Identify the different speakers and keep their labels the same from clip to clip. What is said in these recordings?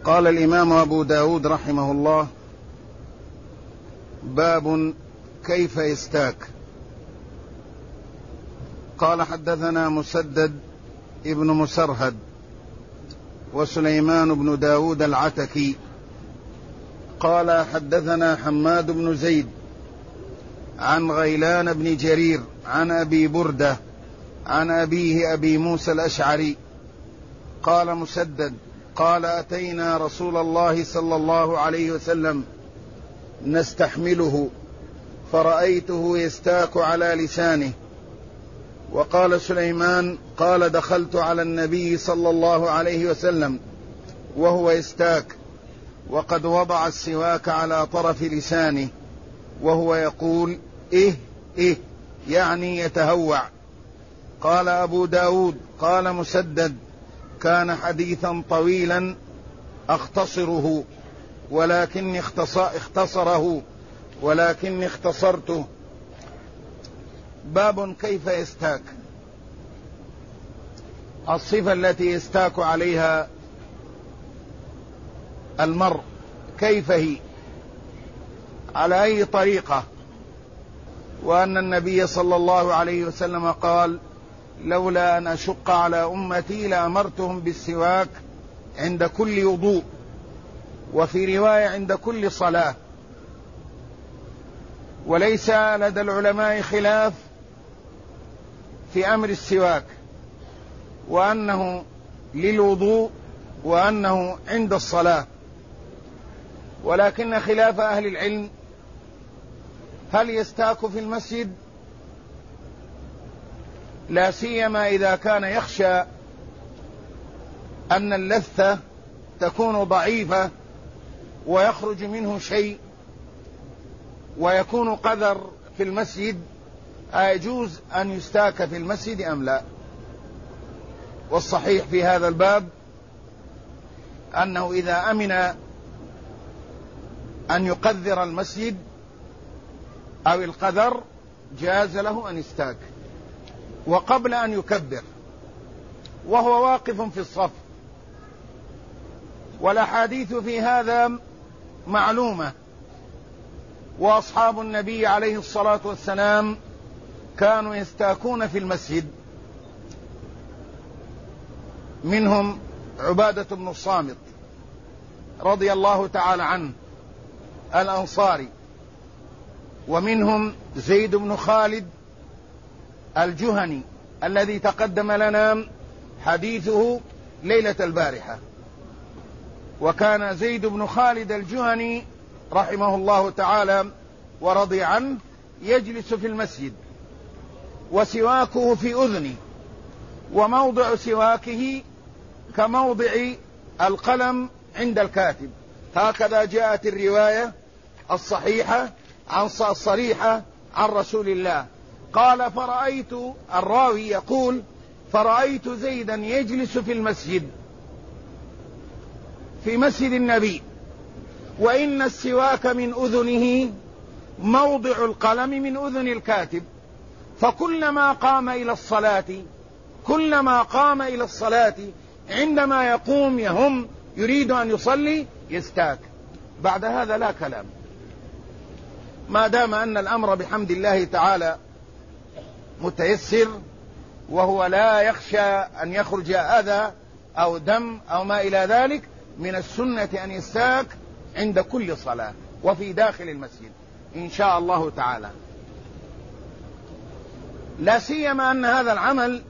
Speaker 1: قال الإمام أبو داود رحمه الله: باب كيف يستاك. قال: حدثنا مسدد ابن مسرهد وسليمان بن داود العتكي قال: حدثنا حماد بن زيد عن غيلان بن جرير عن أبي بردة عن أبيه أبي موسى الأشعري قال مسدد: قال: أتينا رسول الله صلى الله عليه وسلم نستحمله فرأيته يستاك على لسانه. وقال سليمان: قال: دخلت على النبي صلى الله عليه وسلم وهو يستاك وقد وضع السواك على طرف لسانه وهو يقول: إيه إيه، يعني يتهوع. قال أبو داود: قال مسدد: كان حديثا طويلا أختصره ولكني اختصرته. باب كيف يستاك. الصفة التي يستاك عليها المرء كيف هي، على أي طريقة، وأن النبي صلى الله عليه وسلم قال: لولا أن أشق على أمتي لأمرتهم بالسواك عند كل وضوء، وفي رواية عند كل صلاة. وليس لدى العلماء خلاف في أمر السواك، وأنه للوضوء وأنه عند الصلاة، ولكن خلاف أهل العلم هل يستاك في المسجد، لا سيما إذا كان يخشى أن اللثة تكون ضعيفة ويخرج منه شيء ويكون قذر في المسجد، أيجوز أن يستاك في المسجد أم لا؟ والصحيح في هذا الباب أنه إذا أمن أن يقذر المسجد أو القذر جاز له أن يستاك وقبل أن يكبر وهو واقف في الصف. والأحاديث في هذا معلومة، وأصحاب النبي عليه الصلاة والسلام كانوا يستاكون في المسجد، منهم عبادة بن الصامت رضي الله تعالى عنه الأنصاري، ومنهم زيد بن خالد الجهني الذي تقدم لنا حديثه ليلة البارحة. وكان زيد بن خالد الجهني رحمه الله تعالى ورضي عنه يجلس في المسجد وسواكه في أذنه، وموضع سواكه كموضع القلم عند الكاتب، هكذا جاءت الرواية الصحيحة الصريحة عن رسول الله. قال: فرأيت، الراوي يقول: فرأيت زيدا يجلس في المسجد، في مسجد النبي، وإن السواك من أذنه موضع القلم من أذن الكاتب، فكلما قام إلى الصلاة عندما يقوم يهم يريد أن يصلي يستاك. بعد هذا لا كلام، ما دام أن الأمر بحمد الله تعالى متيسر، وهو لا يخشى أن يخرج أذى أو دم أو ما إلى ذلك، من السنة أن يستاك عند كل صلاة وفي داخل المسجد إن شاء الله تعالى، لا سيما أن هذا العمل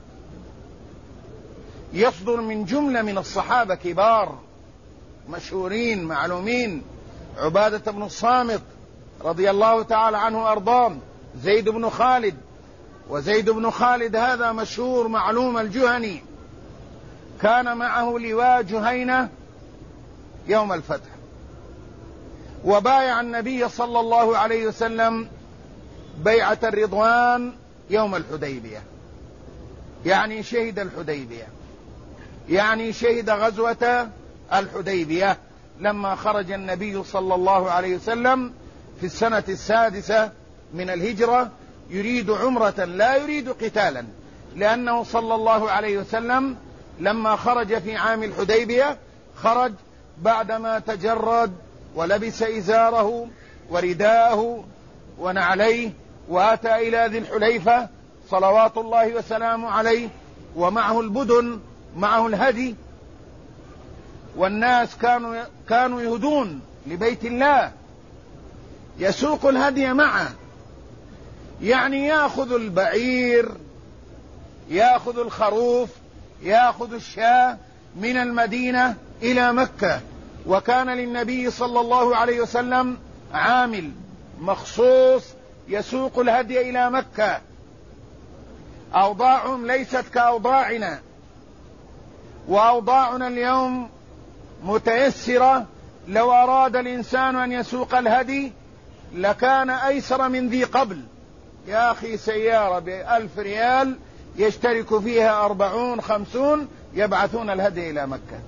Speaker 1: يصدر من جملة من الصحابة كبار مشهورين معلومين: عبادة بن الصامت رضي الله تعالى عنه وأرضاه، زيد بن خالد، وزيد بن خالد هذا مشهور معلوم الجهني، كان معه لواء جهينة يوم الفتح، وبايع النبي صلى الله عليه وسلم بيعة الرضوان يوم الحديبية، يعني شهد الحديبية، يعني شهد غزوة الحديبية لما خرج النبي صلى الله عليه وسلم في السنة 6 من الهجرة يريد عمرة لا يريد قتالا، لأنه صلى الله عليه وسلم لما خرج في عام الحديبية خرج بعدما تجرد ولبس إزاره ورداءه ونعليه وأتى إلى ذي الحليفة صلوات الله وسلامه عليه، ومعه البدن، معه الهدي، والناس كانوا يهدون لبيت الله، يسوق الهدي معه، يعني يأخذ البعير، يأخذ الخروف، يأخذ الشاة من المدينة إلى مكة. وكان للنبي صلى الله عليه وسلم عامل مخصوص يسوق الهدي إلى مكة. أوضاعهم ليست كأوضاعنا، وأوضاعنا اليوم متيسرة. لو أراد الإنسان أن يسوق الهدي لكان أيسر من ذي قبل. يا أخي سيارة ب1000 ريال يشترك فيها 40-50 يبعثون الهدي إلى مكة.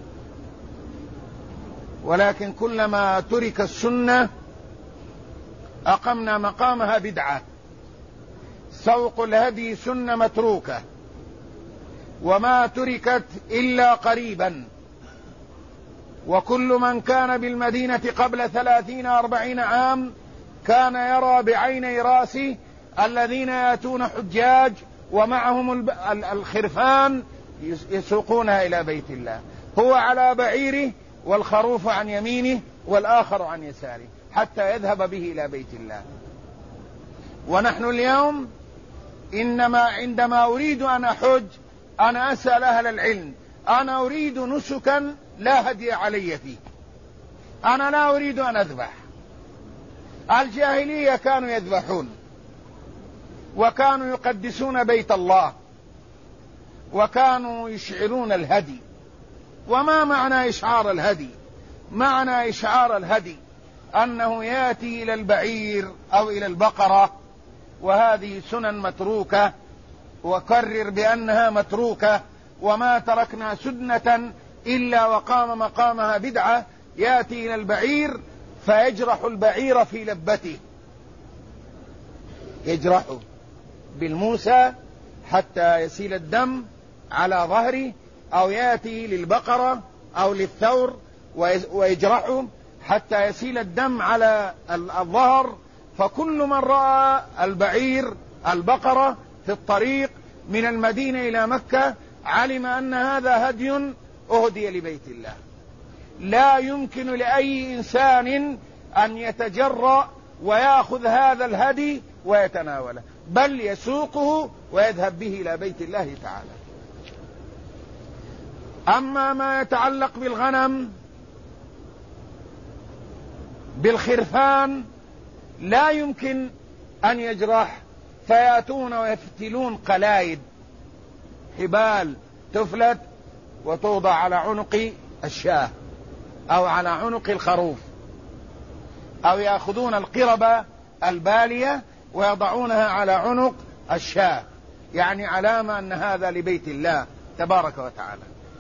Speaker 1: ولكن كلما ترك السنة أقمنا مقامها بدعة. سوق الهدي سنة متروكة، وما تركت إلا قريبا. وكل من كان بالمدينة قبل 30-40 عام كان يرى بعيني راسه الذين يأتون حجاج ومعهم الخرفان يسوقونها إلى بيت الله، هو على بعيره والخروف عن يمينه والآخر عن يساره حتى يذهب به إلى بيت الله. ونحن اليوم إنما عندما أريد أن أحج أنا أسأل أهل العلم، أنا أريد نسكا لا هدي علي فيه، أنا لا أريد أن أذبح. الجاهلية كانوا يذبحون وكانوا يقدسون بيت الله وكانوا يشعرون الهدي. وما معنى إشعار الهدي؟ معنى إشعار الهدي أنه يأتي إلى البعير أو إلى البقرة، وهذه سنن متروكة، وكرر بأنها متروكة، وما تركنا سنة إلا وقام مقامها بدعة. يأتي إلى البعير فيجرح البعير في لبته، يجرحه بالموسى حتى يسيل الدم على ظهره، أو يأتي للبقرة أو للثور ويجرحه حتى يسيل الدم على الظهر. فكل من رأى البعير البقرة في الطريق من المدينة إلى مكة علم أن هذا هدي أهدي لبيت الله. لا يمكن لأي إنسان أن يتجرأ ويأخذ هذا الهدي ويتناوله، بل يسوقه ويذهب به إلى بيت الله تعالى. أما ما يتعلق بالغنم بالخرفان لا يمكن أن يجرح، فيأتون ويفتلون قلايد، حبال تفلت وتوضع على عنق الشاة أو على عنق الخروف، أو يأخذون القربة البالية ويضعونها على عنق الشاة، يعني علامة أن هذا لبيت الله تبارك وتعالى.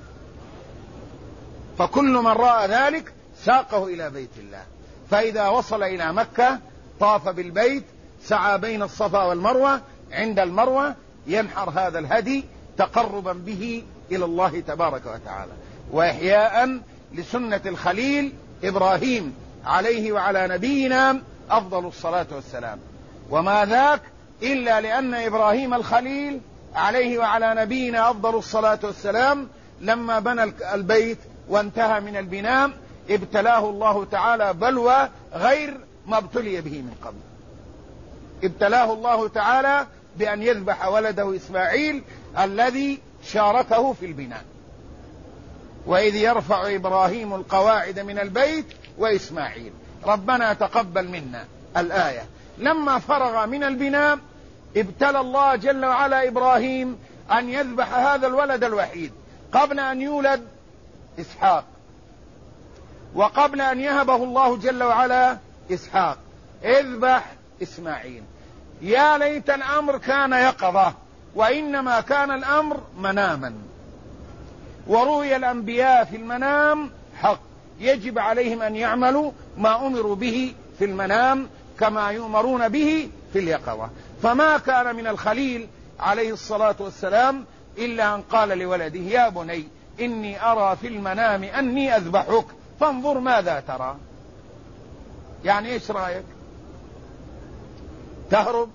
Speaker 1: فكل من رأى ذلك ساقه إلى بيت الله. فإذا وصل إلى مكة طاف بالبيت، سعى بين الصفا والمروة، عند المروة ينحر هذا الهدي تقربا به إلى الله تبارك وتعالى، وإحياء لسنة الخليل إبراهيم عليه وعلى نبينا أفضل الصلاة والسلام. وما ذاك إلا لأن إبراهيم الخليل عليه وعلى نبينا أفضل الصلاة والسلام لما بنى البيت وانتهى من البناء ابتلاه الله تعالى بلوى غير ما ابتلي به من قبل. ابتلاه الله تعالى بأن يذبح ولده إسماعيل الذي شاركه في البناء، وإذ يرفع إبراهيم القواعد من البيت وإسماعيل ربنا تقبل منا الآية. لما فرغ من البناء ابتلى الله جل وعلا إبراهيم أن يذبح هذا الولد الوحيد قبل أن يولد إسحاق، وقبل أن يهبه الله جل وعلا إسحاق اذبح إسماعيل. يا ليت الأمر كان يقظة، وإنما كان الأمر مناما. ورؤيا الأنبياء في المنام حق، يجب عليهم أن يعملوا ما أمروا به في المنام كما يؤمرون به في اليقظة. فما كان من الخليل عليه الصلاة والسلام إلا أن قال لولده يا بني إني أرى في المنام أني أذبحك فانظر ماذا ترى. يعني ايش رأيك؟ تهرب،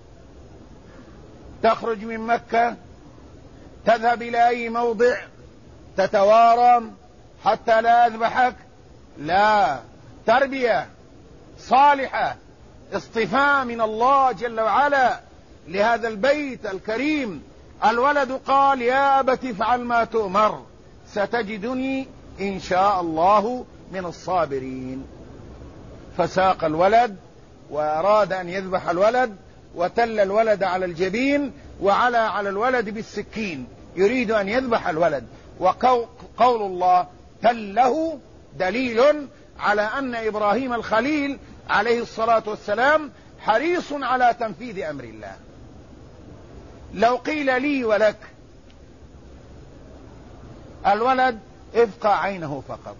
Speaker 1: تخرج من مكة، تذهب إلى أي موضع تتوارى حتى لا أذبحك؟ لا، تربية صالحة، اصطفاء من الله جل وعلا لهذا البيت الكريم. الولد قال يا أبت افعل ما تؤمر ستجدني إن شاء الله من الصابرين. فساق الولد وأراد أن يذبح الولد، وتل الولد على الجبين وعلى على الولد بالسكين يريد أن يذبح الولد. وقول الله تله دليل على أن إبراهيم الخليل عليه الصلاة والسلام حريص على تنفيذ أمر الله. لو قيل لي ولك الولد افقع عينه فقط،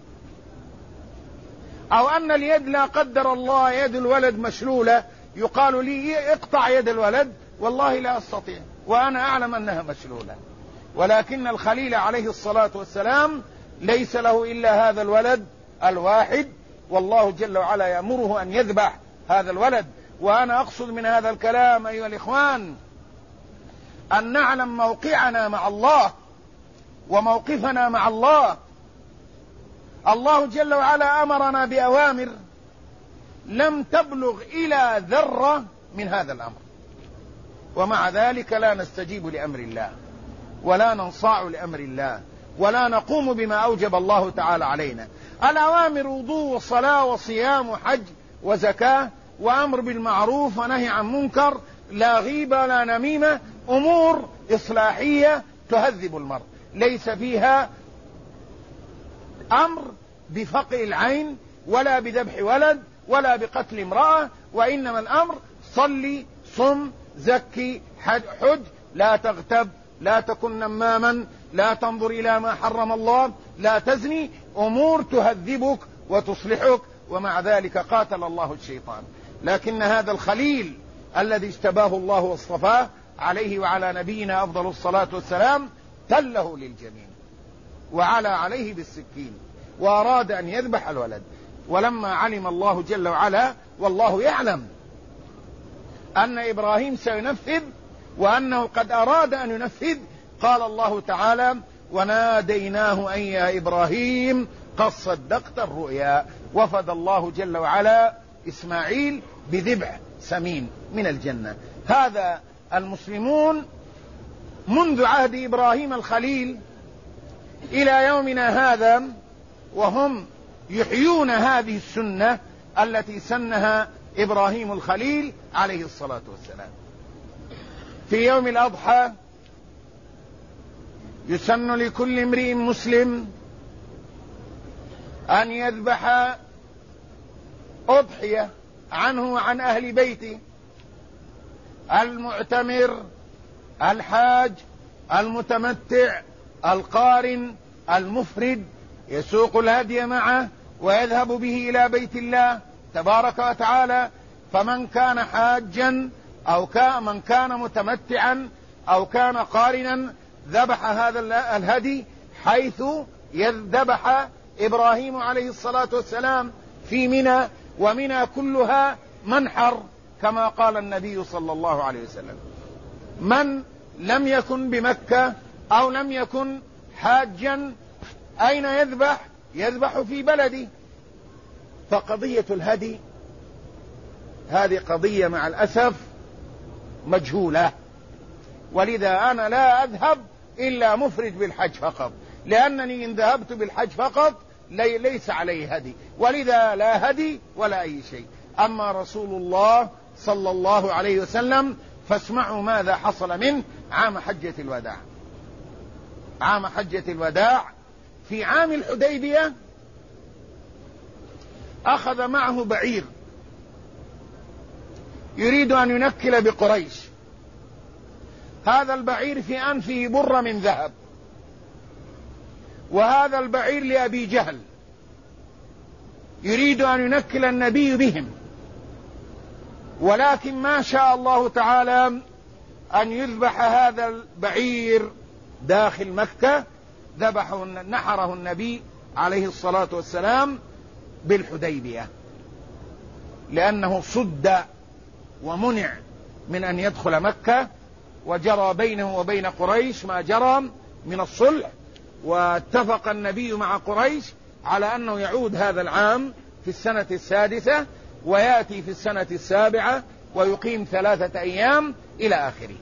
Speaker 1: أو أن اليد لا قدر الله يد الولد مشلولة، يقال لي اقطع يد الولد، والله لا أستطيع وأنا أعلم أنها مشلولة. ولكن الخليل عليه الصلاة والسلام ليس له إلا هذا الولد الواحد، والله جل وعلا يأمره أن يذبح هذا الولد. وأنا أقصد من هذا الكلام أيها الإخوان أن نعلم موقعنا مع الله وموقفنا مع الله. الله جل وعلا أمرنا بأوامر لم تبلغ إلى ذرة من هذا الأمر، ومع ذلك لا نستجيب لأمر الله ولا ننصاع لأمر الله ولا نقوم بما أوجب الله تعالى علينا. الأوامر وضوء وصلاة وصيام وحج وزكاة وأمر بالمعروف ونهي عن منكر، لا غيبة ولا نميمة، أمور إصلاحية تهذب المرء، ليس فيها أمر بفقع العين ولا بذبح ولد ولا بقتل امرأة، وإنما الأمر صلي صم زكي حج، لا تغتب، لا تكن نماما، لا تنظر إلى ما حرم الله، لا تزني، أمور تهذبك وتصلحك. ومع ذلك قاتل الله الشيطان. لكن هذا الخليل الذي اجتباه الله واصطفاه عليه وعلى نبينا أفضل الصلاة والسلام تله للجميع وعلى عليه بالسكين وأراد أن يذبح الولد. ولما علم الله جل وعلا والله يعلم أن إبراهيم سينفذ وأنه قد أراد أن ينفذ، قال الله تعالى وناديناه أن يا إبراهيم قد صدقت الرؤيا. وفد الله جل وعلا إسماعيل بذبح سمين من الجنة. هذا المسلمون منذ عهد إبراهيم الخليل إلى يومنا هذا وهم يحيون هذه السنة التي سنها إبراهيم الخليل عليه الصلاة والسلام. في يوم الأضحى يسن لكل امرئ مسلم أن يذبح أضحية عنه وعن أهل بيته، المعتمر، الحاج، المتمتع، القارن، المفرد، يسوق الهدي معه ويذهب به إلى بيت الله تبارك وتعالى. فمن كان حاجا أو من كان متمتعا أو كان قارنا ذبح هذا الهدي حيث ذبح إبراهيم عليه الصلاة والسلام في منى، ومنى كلها منحر كما قال النبي صلى الله عليه وسلم. من لم يكن بمكة أو لم يكن حاجا أين يذبح؟ يذبح في بلده. فقضية الهدي هذه قضية مع الأسف مجهولة، ولذا أنا لا أذهب إلا مفرد بالحج فقط، لأنني إن ذهبت بالحج فقط ليس عليه هدي، ولذا لا هدي ولا أي شيء. أما رسول الله صلى الله عليه وسلم فاسمعوا ماذا حصل منه عام حجة الوداع. عام حجة الوداع في عام الحديبية أخذ معه بعير يريد أن ينكل بقريش. هذا البعير في أنفه برة من ذهب، وهذا البعير لأبي جهل يريد أن ينكل النبي بهم، ولكن ما شاء الله تعالى أن يذبح هذا البعير داخل مكة. نحره النبي عليه الصلاة والسلام بالحديبية، لأنه صد ومنع من أن يدخل مكة، وجرى بينه وبين قريش ما جرى من الصلح، واتفق النبي مع قريش على أنه يعود هذا العام في السنة السادسة ويأتي في السنة السابعة ويقيم 3 أيام إلى آخره.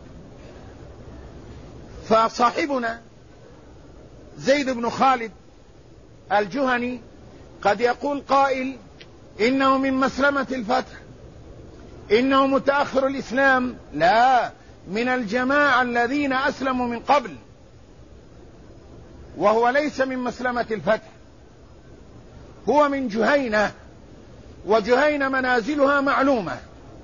Speaker 1: فصاحبنا زيد بن خالد الجهني قد يقول قائل إنه من مسلمة الفتح، إنه متأخر الإسلام. لا، من الجماعة الذين أسلموا من قبل، وهو ليس من مسلمة الفتح، هو من جهينة، وجهينة منازلها معلومة،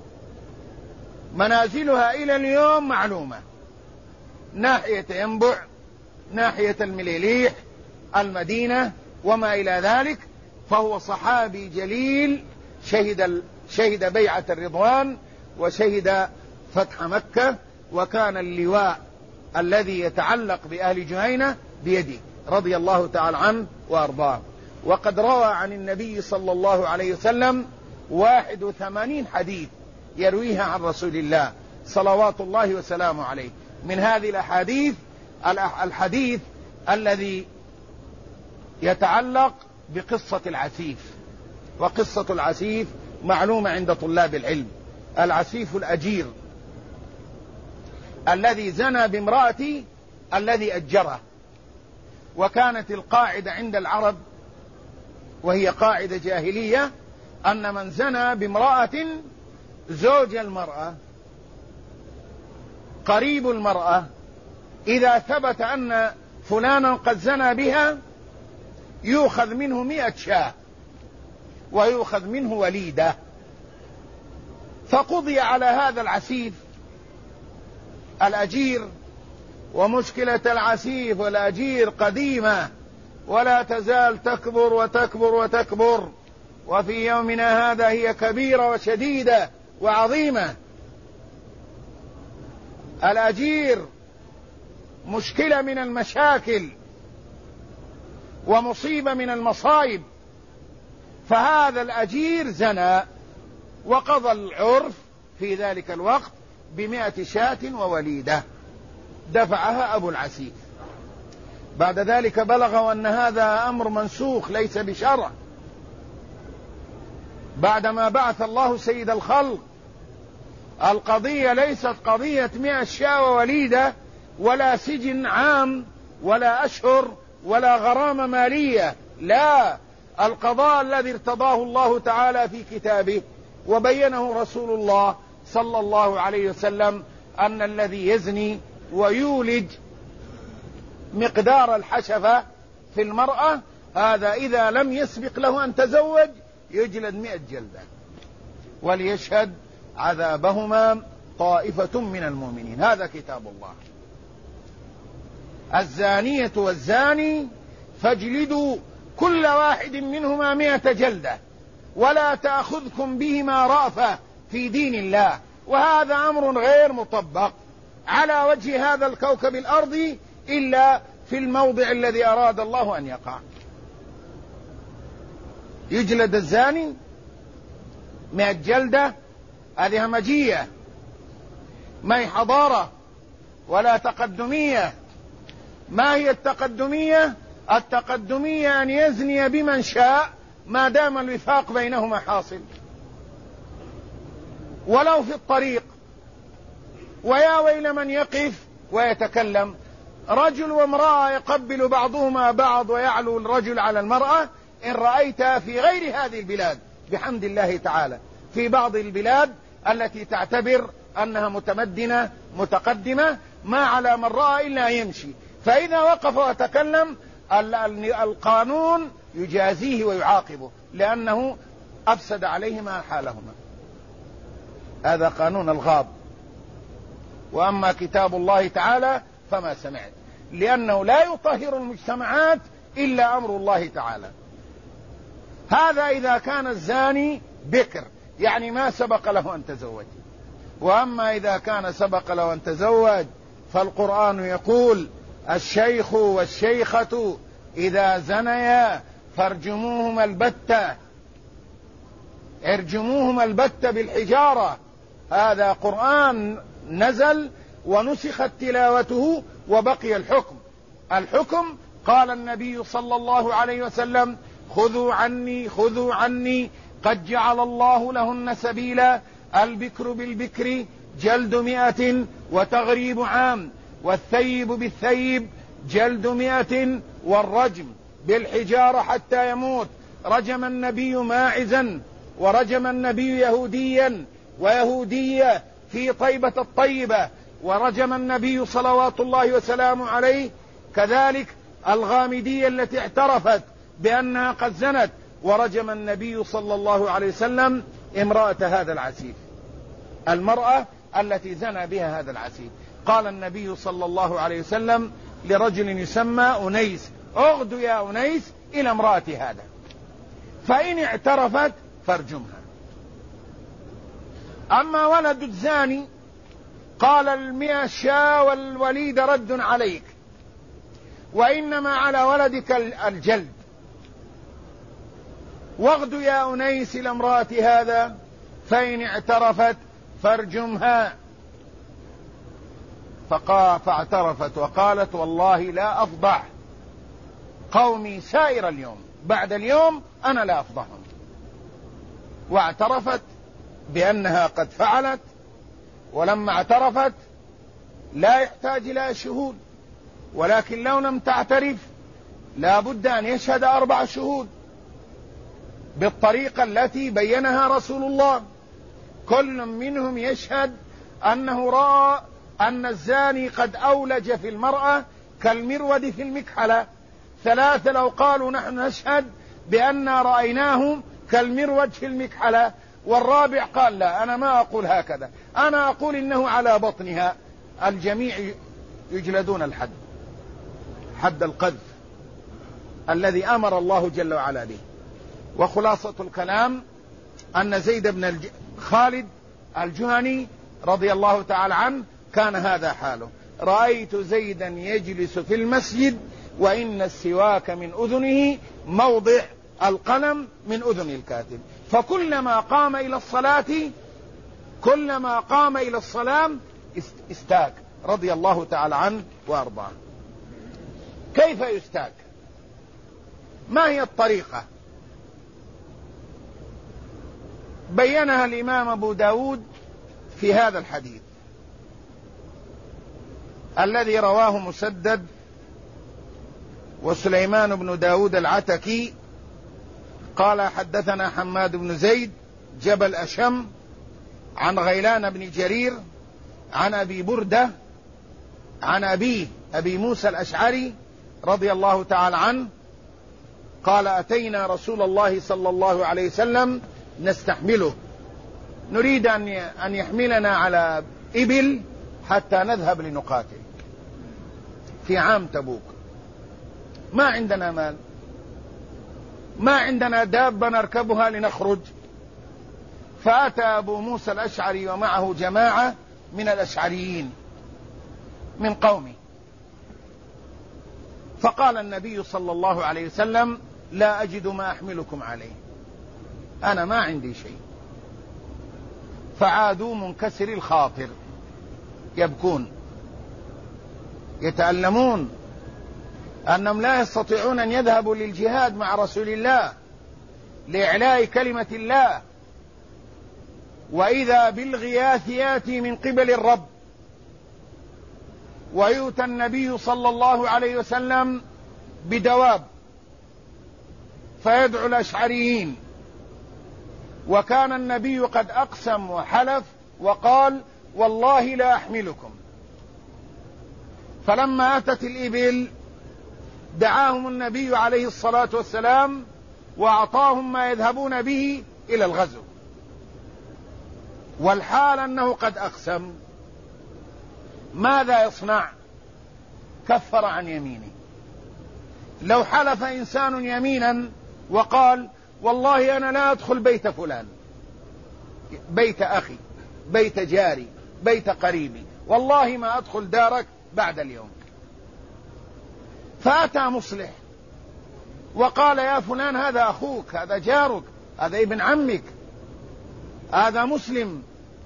Speaker 1: منازلها إلى اليوم معلومة، ناحية ينبع، ناحية المليليح، المدينة وما إلى ذلك. فهو صحابي جليل، شهد بيعة الرضوان وشهد فتح مكة، وكان اللواء الذي يتعلق بأهل جهينة بيده رضي الله تعالى عنه وأرضاه. وقد روى عن النبي صلى الله عليه وسلم 81 حديث يرويها عن رسول الله صلوات الله وسلامه عليه. من هذه الأحاديث الحديث الذي يتعلق بقصة العسيف، وقصة العسيف معلومة عند طلاب العلم. العسيف الأجير الذي زنى بامرأة الذي أجره، وكانت القاعدة عند العرب وهي قاعدة جاهلية أن من زنى بامرأة زوج المرأة قريب المرأة، إذا ثبت أن فلانا قد زنى بها يؤخذ منه 100 شاة ويؤخذ منه وليدة. فقضي على هذا العسيف الأجير. ومشكلة العسيف والأجير قديمة ولا تزال تكبر وتكبر وتكبر، وفي يومنا هذا هي كبيرة وشديدة وعظيمة. الأجير مشكلة من المشاكل ومصيبة من المصائب. فهذا الأجير زنى، وقضى العرف في ذلك الوقت ب100 شاة ووليدة دفعها أبو العسيف. بعد ذلك بلغوا أن هذا أمر منسوخ ليس بشرع، بعدما بعث الله سيد الخلق. القضية ليست قضية 100 شاة ووليدة، ولا سجن عام، ولا أشهر، ولا غرامة مالية. لا، القضاء الذي ارتضاه الله تعالى في كتابه وبينه رسول الله صلى الله عليه وسلم أن الذي يزني ويولج مقدار الحشفة في المرأة، هذا إذا لم يسبق له أن تزوج يجلد 100 جلدة، وليشهد عذابهما طائفة من المؤمنين. هذا كتاب الله. الزانية والزاني فاجلدوا كل واحد منهما 100 جلدة ولا تأخذكم بهما رأفة في دين الله. وهذا أمر غير مطبق على وجه هذا الكوكب الأرضي إلا في الموضع الذي أراد الله أن يقع. يجلد الزاني 100 جلدة، هذه همجية، ما هي حضارة ولا تقدمية. ما هي التقدمية؟ التقدمية أن يزني بمن شاء ما دام الوفاق بينهما حاصل، ولو في الطريق. ويا ويل من يقف ويتكلم، رجل وامرأة يقبل بعضهما بعض ويعلو الرجل على المرأة. إن رأيتها في غير هذه البلاد بحمد الله تعالى، في بعض البلاد التي تعتبر أنها متمدنة متقدمة، ما على من رأى إلا يمشي، فإذا وقف وتكلم القانون يجازيه ويعاقبه لأنه أفسد عليهما حالهما. هذا قانون الغاب. وأما كتاب الله تعالى فما سمعت، لأنه لا يطهر المجتمعات إلا أمر الله تعالى. هذا إذا كان الزاني بكر، يعني ما سبق له أن تزوج. وأما إذا كان سبق له أن تزوج فالقرآن يقول: الشيخ والشيخة إذا زنيا فارجموهما البتة، ارجموهما البتة بالحجارة. هذا قرآن نزل ونسخت تلاوته وبقي الحكم قال النبي صلى الله عليه وسلم: خذوا عني قد جعل الله لهن سبيلا، البكر بالبكر جلد 100 وتغريب عام، والثيب بالثيب جلد 100 والرجم بالحجارة حتى يموت. رجم النبي ماعزا، ورجم النبي يهوديا ويهودية في طيبة الطيبة، ورجم النبي صلوات الله وسلامه عليه كذلك الغامدية التي اعترفت بأنها قد زنت، ورجم النبي صلى الله عليه وسلم امرأة هذا العسيف، المرأة التي زنى بها هذا العسيف. قال النبي صلى الله عليه وسلم لرجل يسمى أنيس: اغد يا أنيس إلى امرأة هذا، فإن اعترفت فارجمها. أما ولد الزاني قال: 100 شاة والوليد رد عليك، وإنما على ولدك الجلد، واغد يا أنيس إلى امرأة هذا، فإن اعترفت فارجمها. فاعترفت وقالت: والله لا أفضح قومي سائر اليوم، بعد اليوم أنا لا أفضحهم. واعترفت بأنها قد فعلت، ولما اعترفت لا يحتاج إلى شهود، ولكن لو لم تعترف لا بد أن يشهد 4 شهود بالطريقة التي بينها رسول الله، كل منهم يشهد أنه رأى أن الزاني قد أولج في المرأة كالمرود في المكحلة. 3 لو قالوا نحن نشهد بأن رأيناه كالمرود في المكحلة، والرابع قال: لا، أنا ما أقول هكذا، أنا أقول إنه على بطنها. الجميع يجلدون الحد، حد القذف الذي أمر الله جل وعلا به. وخلاصة الكلام أن زيد بن خالد الجهني رضي الله تعالى عنه كان هذا حاله: رأيت زيدا يجلس في المسجد وإن السواك من أذنه موضع القلم من أذن الكاتب، فكلما قام إلى الصلاة استاك، رضي الله تعالى عنه وأرضاه. كيف يستاك؟ ما هي الطريقة؟ بينها الإمام أبو داود في هذا الحديث الذي رواه مسدد وسليمان بن داود العتكي قال: حدثنا حماد بن زيد جبل أشم عن غيلان بن جرير عن أبي بردة عن أبي موسى الأشعري رضي الله تعالى عنه قال: أتينا رسول الله صلى الله عليه وسلم نستحمله، نريد أن يحملنا على إبل حتى نذهب لنقاتل في عام تبوك، ما عندنا مال، ما عندنا دابة نركبها لنخرج. فأتى أبو موسى الأشعري ومعه جماعة من الأشعريين من قومه، فقال النبي صلى الله عليه وسلم: لا أجد ما أحملكم عليه، أنا ما عندي شيء. فعادوا منكسر الخاطر يبكون يتألمون أنهم لا يستطيعون أن يذهبوا للجهاد مع رسول الله لإعلاء كلمة الله، وإذا بالغياث يأتي من قبل الرب، ويؤتى النبي صلى الله عليه وسلم بدواب فيدعو الأشعريين. وكان النبي قد أقسم وحلف وقال: والله لا أحملكم. فلما أتت الإبل دعاهم النبي عليه الصلاة والسلام وأعطاهم ما يذهبون به إلى الغزو، والحال أنه قد أقسم. ماذا يصنع؟ كفر عن يمينه. لو حلف إنسان يمينا وقال: والله أنا لا أدخل بيت فلان، بيت أخي، بيت جاري، بيت قريبي، والله ما أدخل دارك بعد اليوم. فأتى مصلح وقال يا فلان هذا أخوك، هذا جارك، هذا ابن عمك، هذا مسلم.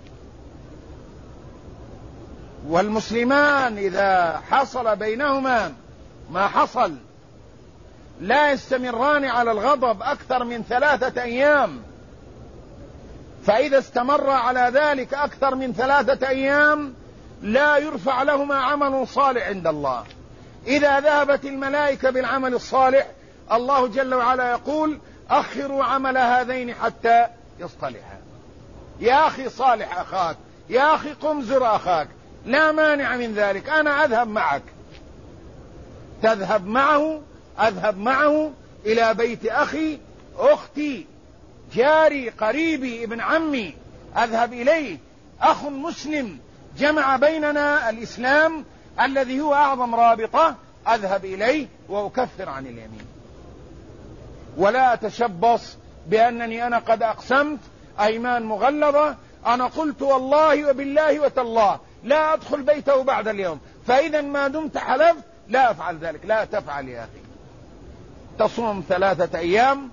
Speaker 1: والمسلمان إذا حصل بينهما ما حصل لا يستمران على الغضب أكثر من 3 أيام، فإذا استمر على ذلك أكثر من 3 أيام لا يرفع لهما عمل صالح عند الله. إذا ذهبت الملائكة بالعمل الصالح الله جل وعلا يقول أخروا عمل هذين حتى يصطلحا. يا أخي صالح أخاك، يا أخي قم زر أخاك، لا مانع من ذلك، أنا أذهب معك. تذهب معه، أذهب معه إلى بيت أخي، أختي، جاري، قريبي، ابن عمي، أذهب إليه، أخ مسلم جمع بيننا الإسلام الذي هو أعظم رابطة، أذهب إليه وأكفر عن اليمين، ولا أتشبص بأنني أنا قد أقسمت أيمان مغلظة، أنا قلت والله وبالله وتالله لا أدخل بيته بعد اليوم، فإذا ما دمت حلفت لا أفعل ذلك. لا تفعل يا أخي. تصوم 3 أيام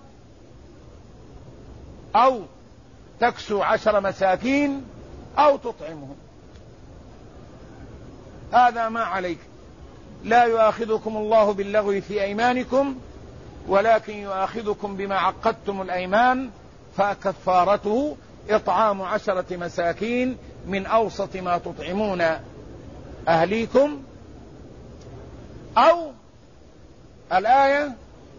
Speaker 1: أو تكسو 10 مساكين أو تطعمهم، هذا ما عليك. لا يؤاخذكم الله باللغو في أيمانكم ولكن يؤاخذكم بما عقدتم الأيمان، فكفارته إطعام 10 مساكين من أوسط ما تطعمون أهليكم، أو الآية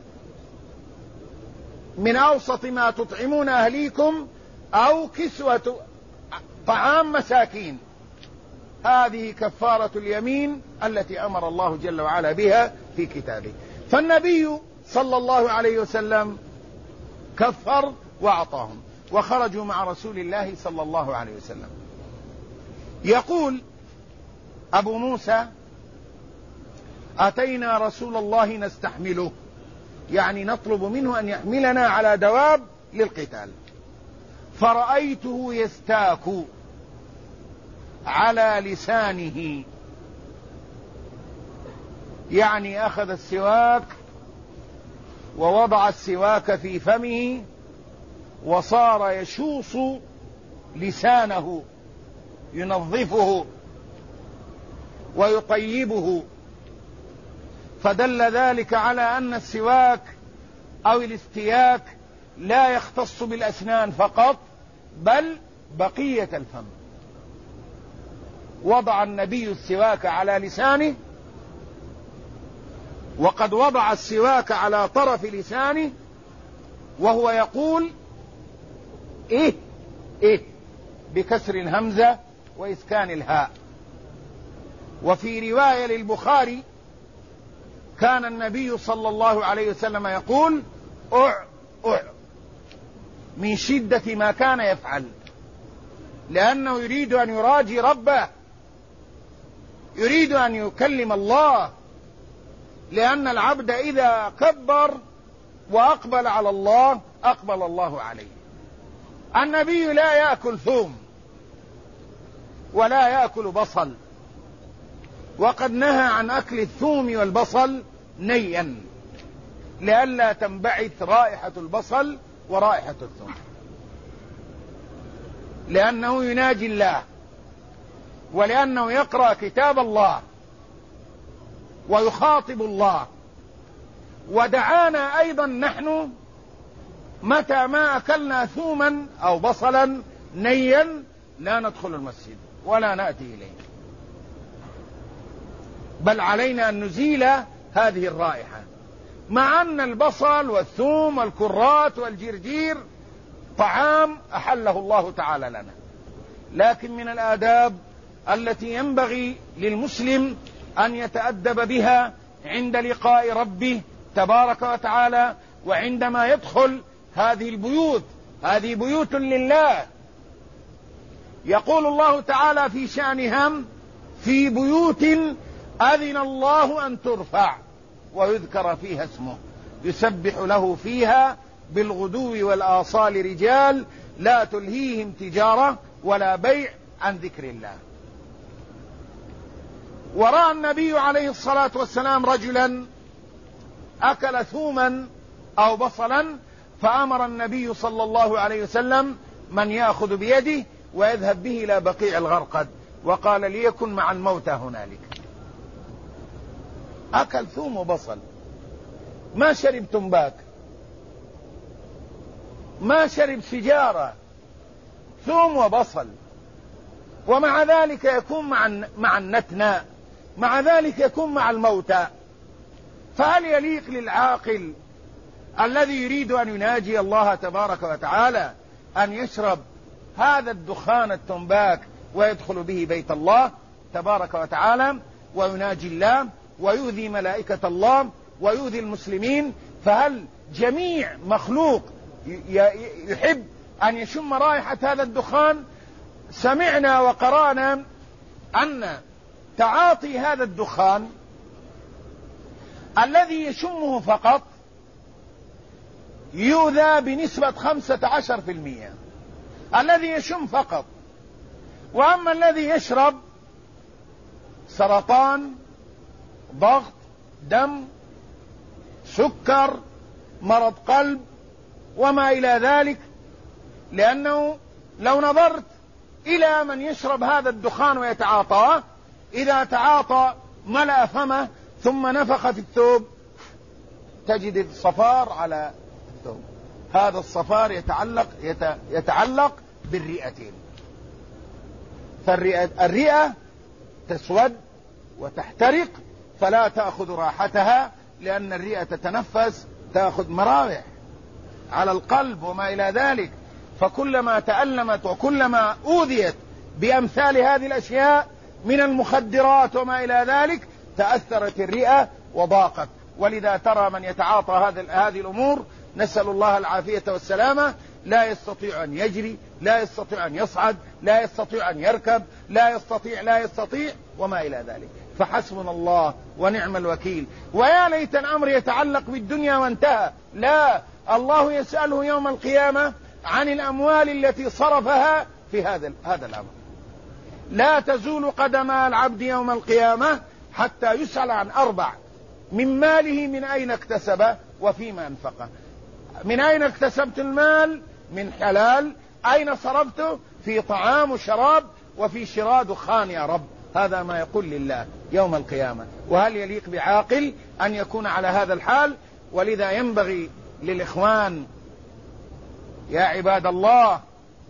Speaker 1: من أوسط ما تطعمون أهليكم أو كسوة طعام مساكين. هذه كفارة اليمين التي أمر الله جل وعلا بها في كتابه. فالنبي صلى الله عليه وسلم كفر وأعطاهم، وخرجوا مع رسول الله صلى الله عليه وسلم. يقول أبو موسى أتينا رسول الله نستحمله، يعني نطلب منه أن يحملنا على دواب للقتال، فرأيته يستاك على لسانه، يعني أخذ السواك ووضع السواك في فمه وصار يشوص لسانه ينظفه ويطيبه، فدل ذلك على أن السواك أو الاستياك لا يختص بالأسنان فقط بل بقية الفم. وضع النبي السواك على لسانه، وقد وضع السواك على طرف لسانه وهو يقول إيه إيه بكسر الهمزة وإسكان الهاء. وفي رواية للبخاري كان النبي صلى الله عليه وسلم يقول أع أع من شدة ما كان يفعل، لأنه يريد أن يراجي ربه، يريد أن يكلم الله، لأن العبد إذا كبر وأقبل على الله أقبل الله عليه. النبي لا يأكل ثوم ولا يأكل بصل، وقد نهى عن أكل الثوم والبصل نيا لئلا تنبعث رائحة البصل ورائحة الثوم، لأنه يناجي الله ولأنه يقرأ كتاب الله ويخاطب الله. ودعانا أيضا نحن متى ما أكلنا ثوما أو بصلا نيا لا ندخل المسجد ولا نأتي إليه، بل علينا أن نزيل هذه الرائحة، مع أن البصل والثوم والكرات والجرجير طعام أحله الله تعالى لنا، لكن من الآداب التي ينبغي للمسلم أن يتأدب بها عند لقاء ربه تبارك وتعالى، وعندما يدخل هذه البيوت، هذه بيوت لله. يقول الله تعالى في شأنهم في بيوت أذن الله أن ترفع ويذكر فيها اسمه يسبح له فيها بالغدو والآصال رجال لا تلهيهم تجارة ولا بيع عن ذكر الله. ورأى النبي عليه الصلاة والسلام رجلا أكل ثوما أو بصلا، فأمر النبي صلى الله عليه وسلم من يأخذ بيده ويذهب به إلى بقيع الغرقد، وقال ليكن مع الموتى هنالك. أكل ثوم وبصل، ما شرب تنباك، ما شرب سجارة، ثوم وبصل، ومع ذلك يكون مع النتناء، مع ذلك يكون مع الموتى. فهل يليق للعاقل الذي يريد أن يناجي الله تبارك وتعالى أن يشرب هذا الدخان التنباك ويدخل به بيت الله تبارك وتعالى ويناجي الله ويؤذي ملائكة الله ويؤذي المسلمين؟ فهل جميع مخلوق يحب أن يشم رائحة هذا الدخان؟ سمعنا وقرأنا أن تعاطي هذا الدخان الذي يشمه فقط يؤذى بنسبة 15%، الذي يشم فقط. وأما الذي يشرب سرطان، ضغط، دم، سكر، مرض قلب وما إلى ذلك. لأنه لو نظرت إلى من يشرب هذا الدخان ويتعاطاه، إذا تعاطى ملأ فمه ثم نفخ في الثوب تجد الصفار على الثوب. هذا الصفار يتعلق بالرئتين، فالرئة تسود وتحترق فلا تأخذ راحتها، لأن الرئة تتنفس، تأخذ مراوح على القلب وما إلى ذلك. فكلما تألمت وكلما أوذيت بأمثال هذه الأشياء من المخدرات وما إلى ذلك تأثرت الرئة وضاقت. ولذا ترى من يتعاطى هذه الأمور، نسأل الله العافية والسلامة، لا يستطيع أن يجري، لا يستطيع أن يصعد، لا يستطيع أن يركب، لا يستطيع وما إلى ذلك. فحسبنا الله ونعم الوكيل. ويا ليت الأمر يتعلق بالدنيا وانتهى. لا، الله يسأله يوم القيامة عن الأموال التي صرفها في هذا الأمر. لا تزول قدم العبد يوم القيامة حتى يسأل عن 4: من ماله من أين اكتسبه وفيما أنفقه. من أين اكتسبت المال؟ من حلال. أين صرفته؟ في طعام وشراب وفي شراء دخان يا رب. هذا ما يقول لله يوم القيامة. وهل يليق بعاقل أن يكون على هذا الحال؟ ولذا ينبغي للإخوان يا عباد الله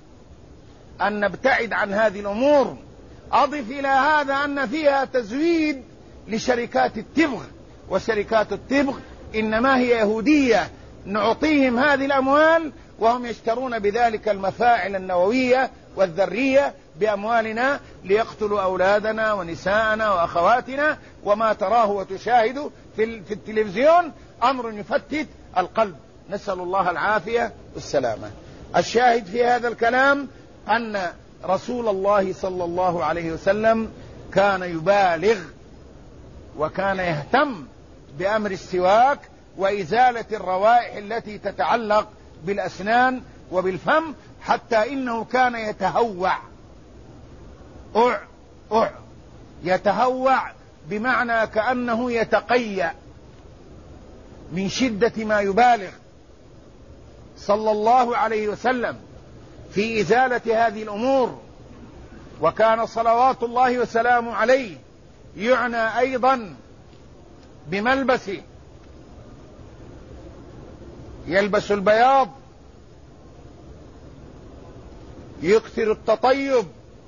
Speaker 1: أن نبتعد عن هذه الأمور. أضف إلى هذا أن فيها تزويد لشركات التبغ، وشركات التبغ إنما هي يهودية، نعطيهم هذه الأموال وهم يشترون بذلك المفاعل النووية والذرية بأموالنا ليقتلوا أولادنا ونساءنا وأخواتنا. وما تراه وتشاهد في التلفزيون أمر يفتت القلب، نسأل الله العافية والسلامة. الشاهد في هذا الكلام أن رسول الله صلى الله عليه وسلم كان يبالغ وكان يهتم بأمر السواك وإزالة الروائح التي تتعلق بالأسنان وبالفم، حتى إنه كان يتهوع يتهوع بمعنى كأنه يتقيأ من شدة ما يبالغ صلى الله عليه وسلم في إزالة هذه الأمور. وكان صلوات الله وسلامه عليه يعنى أيضا بملبسه، يلبس البياض، يكثر التطيب،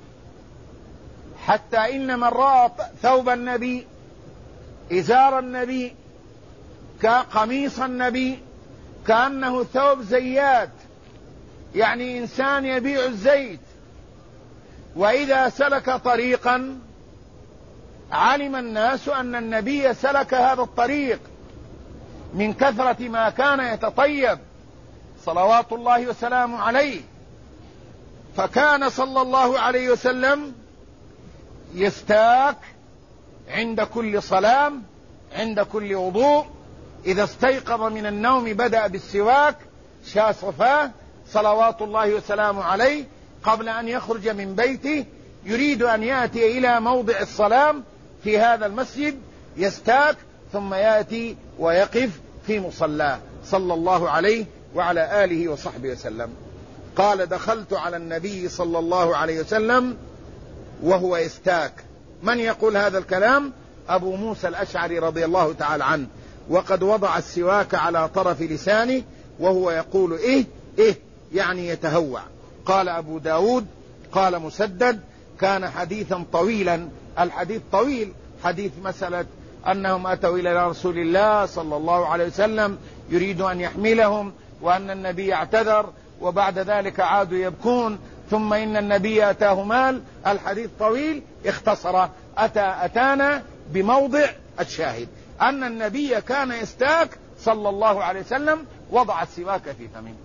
Speaker 1: حتى إن من رأى ثوب النبي، إزار النبي، كقميص النبي، كأنه ثوب زيات، يعني إنسان يبيع الزيت. وإذا سلك طريقا علم الناس أن النبي سلك هذا الطريق من كثرة ما كان يتطيب صلوات الله وسلامه عليه. فكان صلى الله عليه وسلم يستاك عند كل صلاة، عند كل وضوء. إذا استيقظ من النوم بدأ بالسواك شاصفاه صلوات الله وسلامه عليه قبل أن يخرج من بيته. يريد أن يأتي إلى موضع الصلاة في هذا المسجد يستاك، ثم يأتي ويقف في مصلاه صلى الله عليه وعلى آله وصحبه وسلم. قال دخلت على النبي صلى الله عليه وسلم وهو يستاك. من يقول هذا الكلام؟ أبو موسى الأشعري رضي الله تعالى عنه، وقد وضع السواك على طرف لسانه وهو يقول إيه إيه، يعني يتهوع. قال أبو داود قال مسدد كان حديثا طويلا. الحديث طويل، حديث مسألة أنهم أتوا إلى رسول الله صلى الله عليه وسلم يريد أن يحملهم، وأن النبي اعتذر، وبعد ذلك عادوا يبكون، ثم إن النبي أتاه مال. الحديث طويل، اختصر. أتانا بموضع الشاهد أن النبي كان يستاك صلى الله عليه وسلم، وضع السواك في فمه.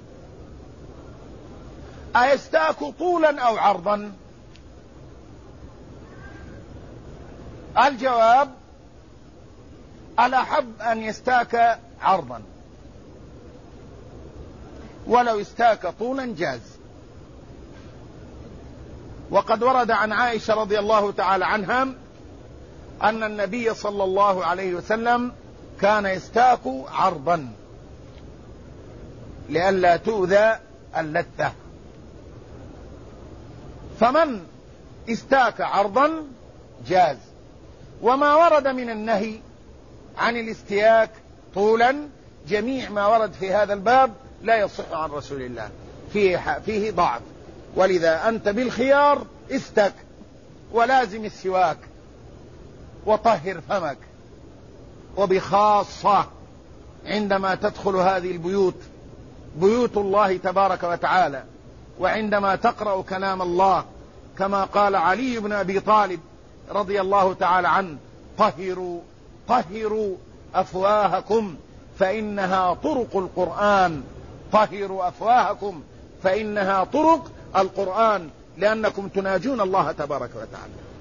Speaker 1: أيستاك طولا أو عرضا؟ الجواب الأحب أن يستاك عرضا، ولو استاك طولا جاز. وقد ورد عن عائشة رضي الله تعالى عنها أن النبي صلى الله عليه وسلم كان يستاك عرضا لئلا تؤذى اللثة. فمن استاك عرضا جاز. وما ورد من النهي عن الاستياك طولا، جميع ما ورد في هذا الباب لا يصح عن رسول الله، فيه ضعف. ولذا أنت بالخيار استك، ولازم السواك، وطهر فمك. وبخاصة عندما تدخل هذه البيوت، بيوت الله تبارك وتعالى، وعندما تقرأ كلام الله، كما قال علي بن أبي طالب رضي الله تعالى عنه: طهروا أفواهكم فإنها طرق القرآن. طهروا أفواهكم فإنها طرق القرآن، لأنكم تناجون الله تبارك وتعالى.